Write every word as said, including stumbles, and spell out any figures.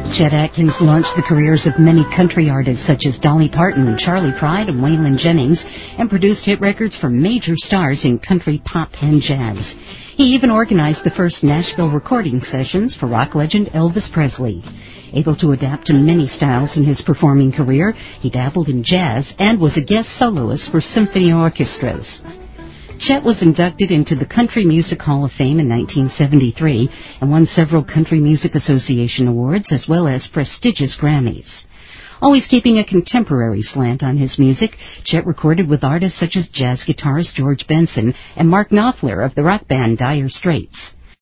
Chet Atkins launched the careers of many country artists such as Dolly Parton, Charlie Pride, and Waylon Jennings, and produced hit records for major stars in country, pop, and jazz. He even organized the first Nashville recording sessions for rock legend Elvis Presley. Able to adapt to many styles in his performing career, he dabbled in jazz and was a guest soloist for symphony orchestras. Chet was inducted into the Country Music Hall of Fame in nineteen seventy-three and won several Country Music Association awards as well as prestigious Grammys. Always keeping a contemporary slant on his music, Chet recorded with artists such as jazz guitarist George Benson and Mark Knopfler of the rock band Dire Straits.